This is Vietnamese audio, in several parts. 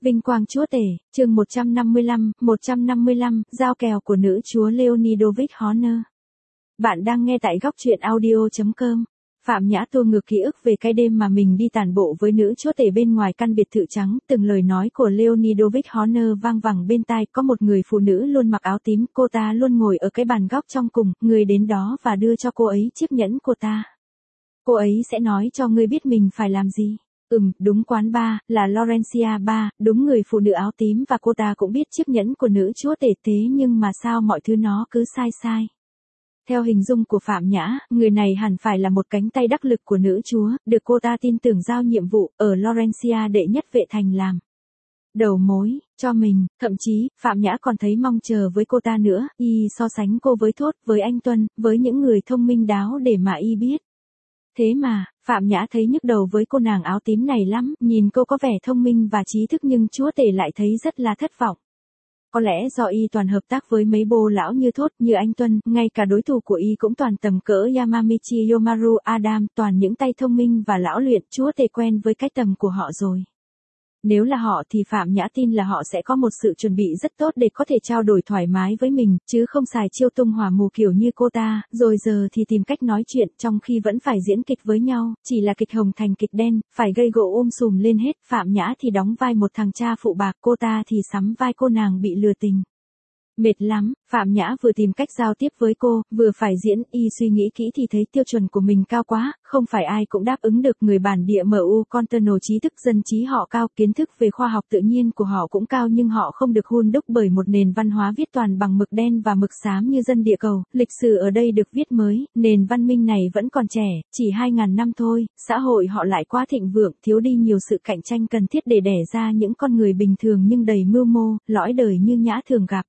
Vinh quang chúa tể, chương 155, giao kèo của nữ chúa Leonidovich Horner. Bạn đang nghe tại góc truyện audio.com. Phạm Nhã tua ngược ký ức về cái đêm mà mình đi tản bộ với nữ chúa tể bên ngoài căn biệt thự trắng, từng lời nói của Leonidovich Horner vang vẳng bên tai. Có một người phụ nữ luôn mặc áo tím, cô ta luôn ngồi ở cái bàn góc trong cùng, người đến đó và đưa cho cô ấy chiếc nhẫn của ta. Cô ấy sẽ nói cho ngươi biết mình phải làm gì. Đúng, quán bar, là Laurencia Bar, đúng, người phụ nữ áo tím và cô ta cũng biết chiếc nhẫn của nữ chúa tể, thế nhưng mà sao mọi thứ nó cứ sai. Theo hình dung của Phạm Nhã, người này hẳn phải là một cánh tay đắc lực của nữ chúa, được cô ta tin tưởng giao nhiệm vụ ở Laurencia đệ nhất vệ thành làm đầu mối cho mình, thậm chí, Phạm Nhã còn thấy mong chờ với cô ta nữa, y so sánh cô với Thốt, với anh Tuân, với những người thông minh đáo để mà y biết. Thế mà, Phạm Nhã thấy nhức đầu với cô nàng áo tím này lắm, nhìn cô có vẻ thông minh và trí thức nhưng chúa tể lại thấy rất là thất vọng. Có lẽ do y toàn hợp tác với mấy bô lão như Thốt, như anh Tuân, ngay cả đối thủ của y cũng toàn tầm cỡ Yamamichi Yomaru Adam, toàn những tay thông minh và lão luyện, chúa tể quen với cái tầm của họ rồi. Nếu là họ thì Phạm Nhã tin là họ sẽ có một sự chuẩn bị rất tốt để có thể trao đổi thoải mái với mình, chứ không xài chiêu tung hỏa mù kiểu như cô ta, rồi giờ thì tìm cách nói chuyện trong khi vẫn phải diễn kịch với nhau, chỉ là kịch hồng thành kịch đen, phải gây gổ sùm lên hết. Phạm Nhã thì đóng vai một thằng cha phụ bạc, cô ta thì sắm vai cô nàng bị lừa tình. Mệt lắm, Phạm Nhã vừa tìm cách giao tiếp với cô, vừa phải diễn, y suy nghĩ kỹ thì thấy tiêu chuẩn của mình cao quá, không phải ai cũng đáp ứng được. Người bản địa MU Conterno trí thức dân trí họ cao, kiến thức về khoa học tự nhiên của họ cũng cao nhưng họ không được hun đúc bởi một nền văn hóa viết toàn bằng mực đen và mực xám như dân địa cầu. Lịch sử ở đây được viết mới, nền văn minh này vẫn còn trẻ, chỉ 2.000 năm thôi, xã hội họ lại quá thịnh vượng, thiếu đi nhiều sự cạnh tranh cần thiết để đẻ ra những con người bình thường nhưng đầy mưu mô, lõi đời như Nhã thường gặp.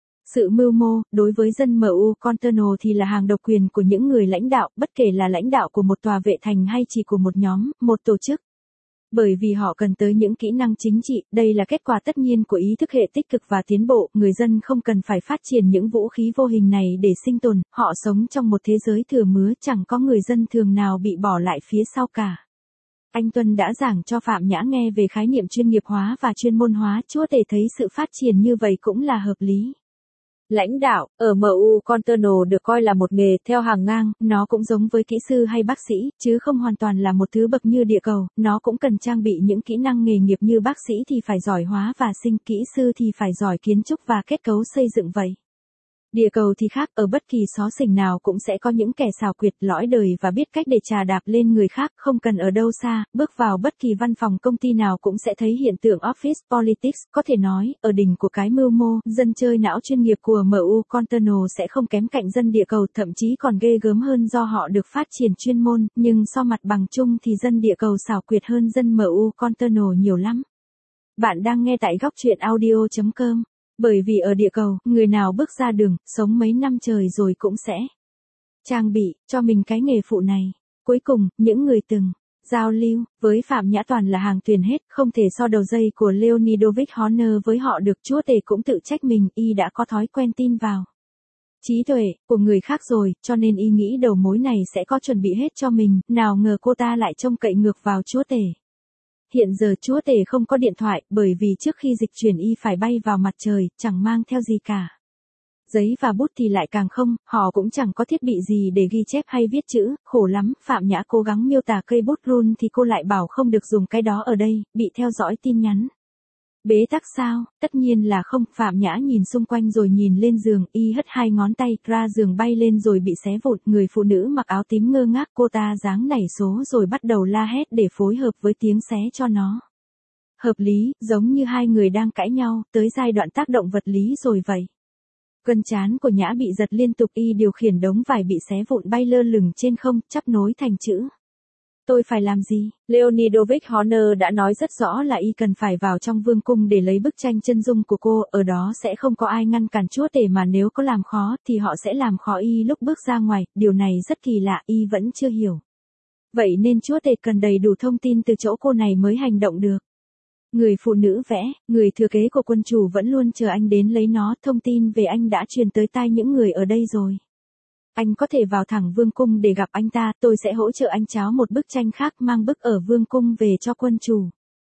Sự mưu mô, đối với dân MU Conterno thì là hàng độc quyền của những người lãnh đạo, bất kể là lãnh đạo của một tòa vệ thành hay chỉ của một nhóm, một tổ chức. Bởi vì họ cần tới những kỹ năng chính trị, đây là kết quả tất nhiên của ý thức hệ tích cực và tiến bộ, người dân không cần phải phát triển những vũ khí vô hình này để sinh tồn, họ sống trong một thế giới thừa mứa, chẳng có người dân thường nào bị bỏ lại phía sau cả. Anh Tuân đã giảng cho Phạm Nhã nghe về khái niệm chuyên nghiệp hóa và chuyên môn hóa, chúa tể thấy sự phát triển như vậy cũng là hợp lý. Lãnh đạo, ở MU Conterno được coi là một nghề theo hàng ngang, nó cũng giống với kỹ sư hay bác sĩ, chứ không hoàn toàn là một thứ bậc như địa cầu, nó cũng cần trang bị những kỹ năng nghề nghiệp như bác sĩ thì phải giỏi hóa và sinh, kỹ sư thì phải giỏi kiến trúc và kết cấu xây dựng vậy. Địa cầu thì khác, ở bất kỳ xó xỉnh nào cũng sẽ có những kẻ xảo quyệt, lõi đời và biết cách để trà đạp lên người khác, không cần ở đâu xa, bước vào bất kỳ văn phòng công ty nào cũng sẽ thấy hiện tượng office politics, có thể nói, ở đỉnh của cái mưu mô, dân chơi não chuyên nghiệp của MU Conterno sẽ không kém cạnh dân địa cầu, thậm chí còn ghê gớm hơn do họ được phát triển chuyên môn, nhưng so mặt bằng chung thì dân địa cầu xảo quyệt hơn dân MU Conterno nhiều lắm. Bạn đang nghe tại góc truyện audio.com. Bởi vì ở địa cầu, người nào bước ra đường, sống mấy năm trời rồi cũng sẽ trang bị cho mình cái nghề phụ này. Cuối cùng, những người từng giao lưu với Phạm Nhã toàn là hàng tuyền hết, không thể so đầu dây của Leonidovich Horner với họ được. Chúa tể cũng tự trách mình, y đã có thói quen tin vào trí tuệ của người khác rồi, cho nên y nghĩ đầu mối này sẽ có chuẩn bị hết cho mình, nào ngờ cô ta lại trông cậy ngược vào chúa tể. Hiện giờ chúa tể không có điện thoại, bởi vì trước khi dịch chuyển y phải bay vào mặt trời, chẳng mang theo gì cả. Giấy và bút thì lại càng không, họ cũng chẳng có thiết bị gì để ghi chép hay viết chữ, khổ lắm. Phạm Nhã cố gắng miêu tả cây bút run thì cô lại bảo không được dùng cái đó ở đây, bị theo dõi tin nhắn. Bế tắc sao? Tất nhiên là không. Phạm Nhã nhìn xung quanh rồi nhìn lên giường, y hất hai ngón tay ra giường bay lên rồi bị xé vụn. Người phụ nữ mặc áo tím ngơ ngác, cô ta giáng nảy số rồi bắt đầu la hét để phối hợp với tiếng xé cho nó hợp lý, giống như hai người đang cãi nhau, tới giai đoạn tác động vật lý rồi vậy. Gân trán của Nhã bị giật liên tục, y điều khiển đống vải bị xé vụn bay lơ lửng trên không, chắp nối thành chữ. Tôi phải làm gì? Leonidovich Horner đã nói rất rõ là y cần phải vào trong vương cung để lấy bức tranh chân dung của cô, ở đó sẽ không có ai ngăn cản chúa tể, mà nếu có làm khó thì họ sẽ làm khó y lúc bước ra ngoài, điều này rất kỳ lạ, y vẫn chưa hiểu. Vậy nên chúa tể cần đầy đủ thông tin từ chỗ cô này mới hành động được. Người phụ nữ vẽ, người thừa kế của quân chủ vẫn luôn chờ anh đến lấy nó, thông tin về anh đã truyền tới tai những người ở đây rồi. Anh có thể vào thẳng vương cung để gặp anh ta, tôi sẽ hỗ trợ anh tráo một bức tranh khác mang bức ở vương cung về cho quân chủ.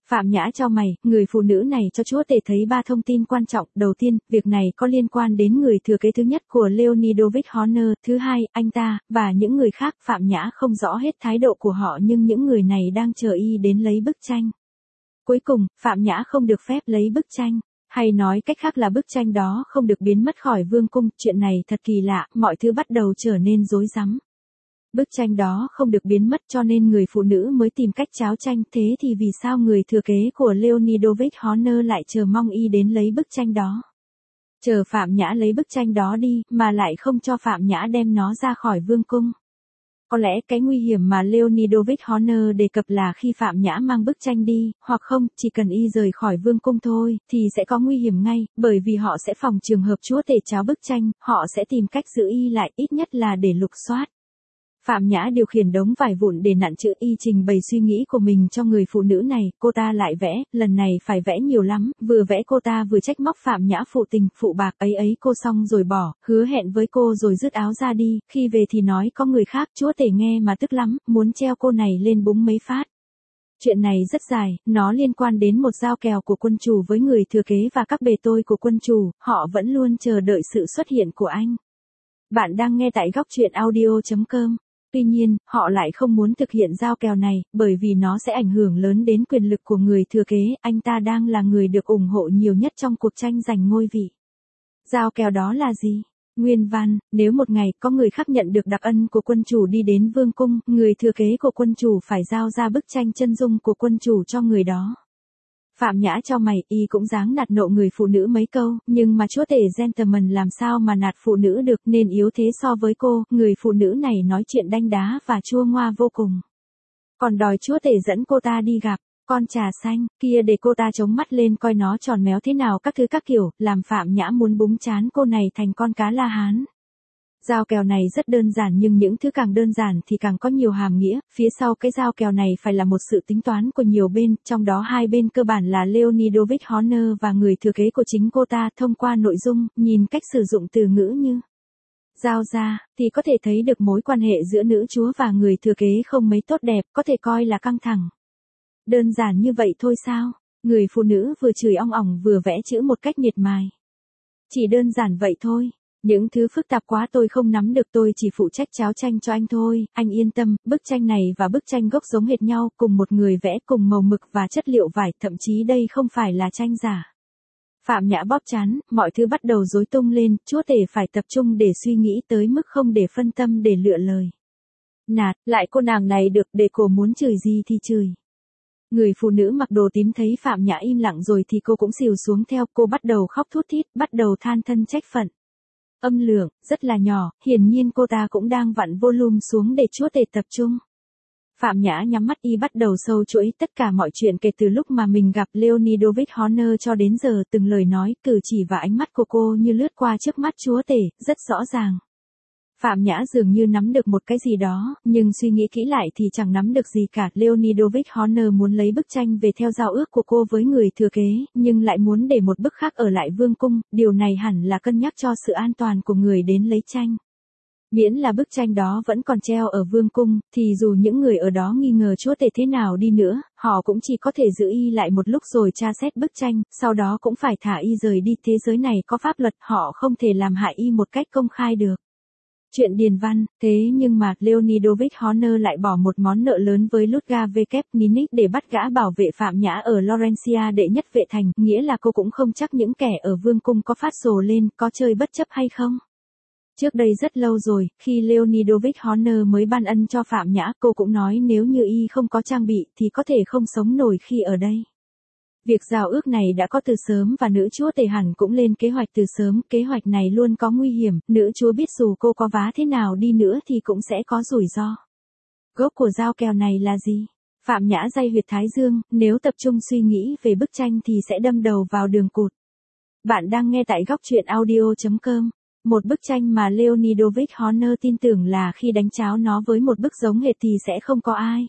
Phạm Nhã chau mày, người phụ nữ này cho chúa tể thấy 3 thông tin quan trọng. Đầu tiên, việc này có liên quan đến người thừa kế thứ nhất của Leonidovich Horner. Thứ hai, anh ta, và những người khác. Phạm Nhã không rõ hết thái độ của họ nhưng những người này đang chờ y đến lấy bức tranh. Cuối cùng, Phạm Nhã không được phép lấy bức tranh. Hay nói cách khác là bức tranh đó không được biến mất khỏi vương cung. Chuyện này thật kỳ lạ, mọi thứ bắt đầu trở nên rối rắm. Bức tranh đó không được biến mất cho nên người phụ nữ mới tìm cách tráo tranh. Thế thì vì sao người thừa kế của Leonidovich Horner lại chờ mong y đến lấy bức tranh đó? Chờ Phạm Nhã lấy bức tranh đó đi, mà lại không cho Phạm Nhã đem nó ra khỏi vương cung. Có lẽ cái nguy hiểm mà Leonidovich Horner đề cập là khi Phạm Nhã mang bức tranh đi, hoặc không, chỉ cần y rời khỏi vương cung thôi, thì sẽ có nguy hiểm ngay, bởi vì họ sẽ phòng trường hợp chúa tể tráo bức tranh, họ sẽ tìm cách giữ y lại, ít nhất là để lục soát. Phạm Nhã điều khiển đống vải vụn để nặn chữ y trình bày suy nghĩ của mình cho người phụ nữ này, cô ta lại vẽ, lần này phải vẽ nhiều lắm, vừa vẽ cô ta vừa trách móc Phạm Nhã phụ tình, phụ bạc, ấy cô xong rồi bỏ, hứa hẹn với cô rồi dứt áo ra đi, khi về thì nói có người khác, chúa tể nghe mà tức lắm, muốn treo cô này lên búng mấy phát. Chuyện này rất dài, nó liên quan đến một giao kèo của quân chủ với người thừa kế và các bề tôi của quân chủ, họ vẫn luôn chờ đợi sự xuất hiện của anh. Bạn đang nghe tại góc truyện audio.com. Tuy nhiên, họ lại không muốn thực hiện giao kèo này, bởi vì nó sẽ ảnh hưởng lớn đến quyền lực của người thừa kế, anh ta đang là người được ủng hộ nhiều nhất trong cuộc tranh giành ngôi vị. Giao kèo đó là gì? Nguyên văn, nếu một ngày có người khác nhận được đặc ân của quân chủ đi đến vương cung, người thừa kế của quân chủ phải giao ra bức tranh chân dung của quân chủ cho người đó. Phạm Nhã chau mày, y cũng dáng nạt nộ người phụ nữ mấy câu, nhưng mà chúa tể gentleman làm sao mà nạt phụ nữ được nên yếu thế so với cô, người phụ nữ này nói chuyện đanh đá và chua ngoa vô cùng. Còn đòi chúa tể dẫn cô ta đi gặp, con trà xanh, kia để cô ta chống mắt lên coi nó tròn méo thế nào các thứ các kiểu, làm Phạm Nhã muốn búng chán cô này thành con cá La Hán. Giao kèo này rất đơn giản nhưng những thứ càng đơn giản thì càng có nhiều hàm nghĩa, phía sau cái giao kèo này phải là một sự tính toán của nhiều bên, trong đó hai bên cơ bản là Leonidovich Horner và người thừa kế của chính cô ta. Thông qua nội dung, nhìn cách sử dụng từ ngữ như giao ra, thì có thể thấy được mối quan hệ giữa nữ chúa và người thừa kế không mấy tốt đẹp, có thể coi là căng thẳng. Đơn giản như vậy thôi sao? Người phụ nữ vừa chửi ong ỏng vừa vẽ chữ một cách miệt mài. Chỉ đơn giản vậy thôi. Những thứ phức tạp quá tôi không nắm được, tôi chỉ phụ trách tráo tranh cho anh thôi, anh yên tâm, bức tranh này và bức tranh gốc giống hệt nhau, cùng một người vẽ, cùng màu mực và chất liệu vải, thậm chí đây không phải là tranh giả. Phạm Nhã bóp trán, mọi thứ bắt đầu rối tung lên, chúa tể phải tập trung để suy nghĩ tới mức không để phân tâm để lựa lời. Nạt, lại cô nàng này được, để cô muốn chửi gì thì chửi. Người phụ nữ mặc đồ tím thấy Phạm Nhã im lặng rồi thì cô cũng xìu xuống theo, cô bắt đầu khóc thút thít, bắt đầu than thân trách phận. Âm lượng, rất là nhỏ, hiển nhiên cô ta cũng đang vặn volume xuống để chúa tể tập trung. Phạm Nhã nhắm mắt y bắt đầu sâu chuỗi tất cả mọi chuyện kể từ lúc mà mình gặp Leonidovich Horner cho đến giờ, từng lời nói, cử chỉ và ánh mắt của cô như lướt qua trước mắt chúa tể, rất rõ ràng. Phạm Nhã dường như nắm được một cái gì đó, nhưng suy nghĩ kỹ lại thì chẳng nắm được gì cả. Leonidovich Horner muốn lấy bức tranh về theo giao ước của cô với người thừa kế, nhưng lại muốn để một bức khác ở lại vương cung, điều này hẳn là cân nhắc cho sự an toàn của người đến lấy tranh. Miễn là bức tranh đó vẫn còn treo ở vương cung, thì dù những người ở đó nghi ngờ chúa tể thế nào đi nữa, họ cũng chỉ có thể giữ y lại một lúc rồi tra xét bức tranh, sau đó cũng phải thả y rời đi. Thế giới này có pháp luật, họ không thể làm hại y một cách công khai được. Chuyện điền văn, thế nhưng mà Leonidovich Horner lại bỏ một món nợ lớn với Ludga Vkninic để bắt gã bảo vệ Phạm Nhã ở Laurentia đệ nhất vệ thành, nghĩa là cô cũng không chắc những kẻ ở vương cung có phát sồ lên, có chơi bất chấp hay không. Trước đây rất lâu rồi, khi Leonidovich Horner mới ban ân cho Phạm Nhã, cô cũng nói nếu như y không có trang bị thì có thể không sống nổi khi ở đây. Việc giao ước này đã có từ sớm và nữ chúa tể hẳn cũng lên kế hoạch từ sớm, kế hoạch này luôn có nguy hiểm, nữ chúa biết dù cô có vá thế nào đi nữa thì cũng sẽ có rủi ro. Gốc của giao kèo này là gì? Phạm Nhã day huyệt thái dương, nếu tập trung suy nghĩ về bức tranh thì sẽ đâm đầu vào đường cụt. Bạn đang nghe tại góc truyện audio.com. Một bức tranh mà Leonidovich Horner tin tưởng là khi đánh cháo nó với một bức giống hệt thì sẽ không có ai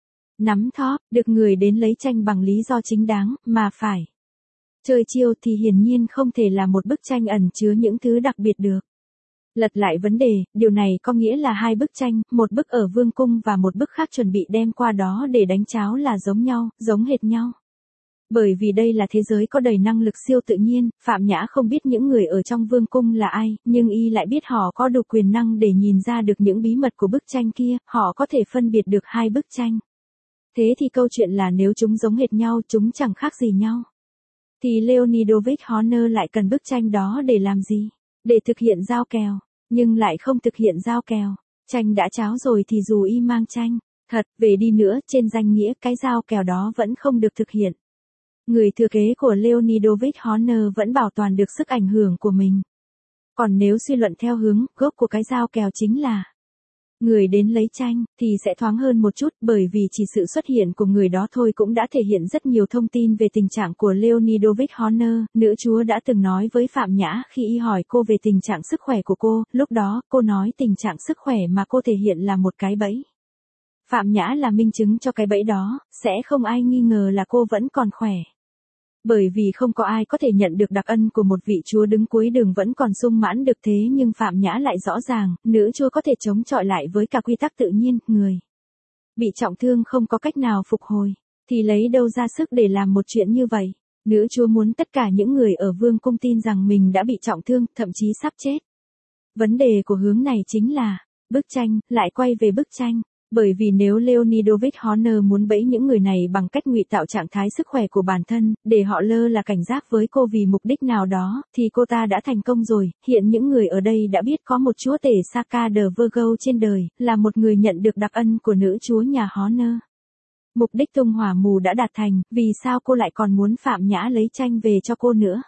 nắm thóp, được người đến lấy tranh bằng lý do chính đáng, mà phải chơi chiêu thì hiển nhiên không thể là một bức tranh ẩn chứa những thứ đặc biệt được. Lật lại vấn đề, điều này có nghĩa là hai bức tranh, một bức ở vương cung và một bức khác chuẩn bị đem qua đó để đánh cháo là giống nhau, giống hệt nhau. Bởi vì đây là thế giới có đầy năng lực siêu tự nhiên, Phạm Nhã không biết những người ở trong vương cung là ai, nhưng y lại biết họ có đủ quyền năng để nhìn ra được những bí mật của bức tranh kia, họ có thể phân biệt được hai bức tranh. Thế thì câu chuyện là nếu chúng giống hệt nhau, chúng chẳng khác gì nhau. Thì Leonidovich Horner lại cần bức tranh đó để làm gì? Để thực hiện giao kèo, nhưng lại không thực hiện giao kèo. Tranh đã tráo rồi thì dù y mang tranh thật về đi nữa, trên danh nghĩa cái giao kèo đó vẫn không được thực hiện. Người thừa kế của Leonidovich Horner vẫn bảo toàn được sức ảnh hưởng của mình. Còn nếu suy luận theo hướng gốc của cái giao kèo chính là người đến lấy tranh, thì sẽ thoáng hơn một chút, bởi vì chỉ sự xuất hiện của người đó thôi cũng đã thể hiện rất nhiều thông tin về tình trạng của Leonidovich Horner. Nữ chúa đã từng nói với Phạm Nhã khi y hỏi cô về tình trạng sức khỏe của cô, lúc đó cô nói tình trạng sức khỏe mà cô thể hiện là một cái bẫy. Phạm Nhã là minh chứng cho cái bẫy đó, sẽ không ai nghi ngờ là cô vẫn còn khỏe. Bởi vì không có ai có thể nhận được đặc ân của một vị chúa đứng cuối đường vẫn còn sung mãn được, thế nhưng Phạm Nhã lại rõ ràng, nữ chúa có thể chống chọi lại với cả quy tắc tự nhiên, người bị trọng thương không có cách nào phục hồi, thì lấy đâu ra sức để làm một chuyện như vậy. Nữ chúa muốn tất cả những người ở vương cung tin rằng mình đã bị trọng thương, thậm chí sắp chết. Vấn đề của hướng này chính là, bức tranh, lại quay về bức tranh. Bởi vì nếu Leonidovich Horner muốn bẫy những người này bằng cách ngụy tạo trạng thái sức khỏe của bản thân, để họ lơ là cảnh giác với cô vì mục đích nào đó, thì cô ta đã thành công rồi. Hiện những người ở đây đã biết có một chúa tể Saka de Virgo trên đời, là một người nhận được đặc ân của nữ chúa nhà Horner. Mục đích tung hỏa mù đã đạt thành, vì sao cô lại còn muốn Phạm Nhã lấy tranh về cho cô nữa?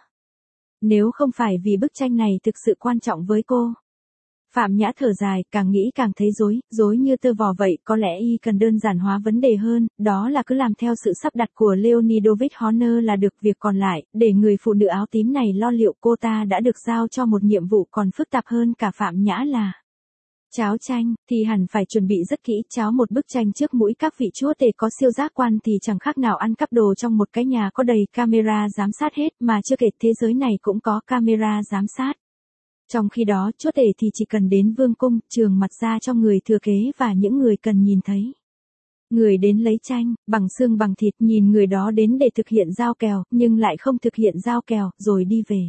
Nếu không phải vì bức tranh này thực sự quan trọng với cô. Phạm Nhã thở dài, càng nghĩ càng thấy rối như tơ vò vậy, có lẽ y cần đơn giản hóa vấn đề hơn, đó là cứ làm theo sự sắp đặt của Leonidovich Horner là được, việc còn lại, để người phụ nữ áo tím này lo liệu. Cô ta đã được giao cho một nhiệm vụ còn phức tạp hơn cả Phạm Nhã là cháo tranh, thì hẳn phải chuẩn bị rất kỹ, cháo một bức tranh trước mũi các vị chúa tể có siêu giác quan thì chẳng khác nào ăn cắp đồ trong một cái nhà có đầy camera giám sát hết, mà chưa kể thế giới này cũng có camera giám sát. Trong khi đó, chúa tể thì chỉ cần đến vương cung, trường mặt ra cho người thừa kế và những người cần nhìn thấy. Người đến lấy tranh, bằng xương bằng thịt, nhìn người đó đến để thực hiện giao kèo, nhưng lại không thực hiện giao kèo, rồi đi về.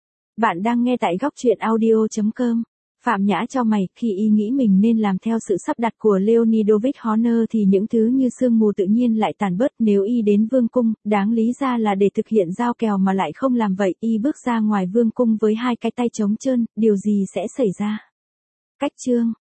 Bạn đang nghe tại góc truyện audio.com. Phạm Nhã chau mày, khi y nghĩ mình nên làm theo sự sắp đặt của Leonidovich Horner thì những thứ như sương mù tự nhiên lại tàn bớt. Nếu y đến vương cung, đáng lý ra là để thực hiện giao kèo mà lại không làm vậy, y bước ra ngoài vương cung với hai cái tay trống trơn, điều gì sẽ xảy ra? Cách chương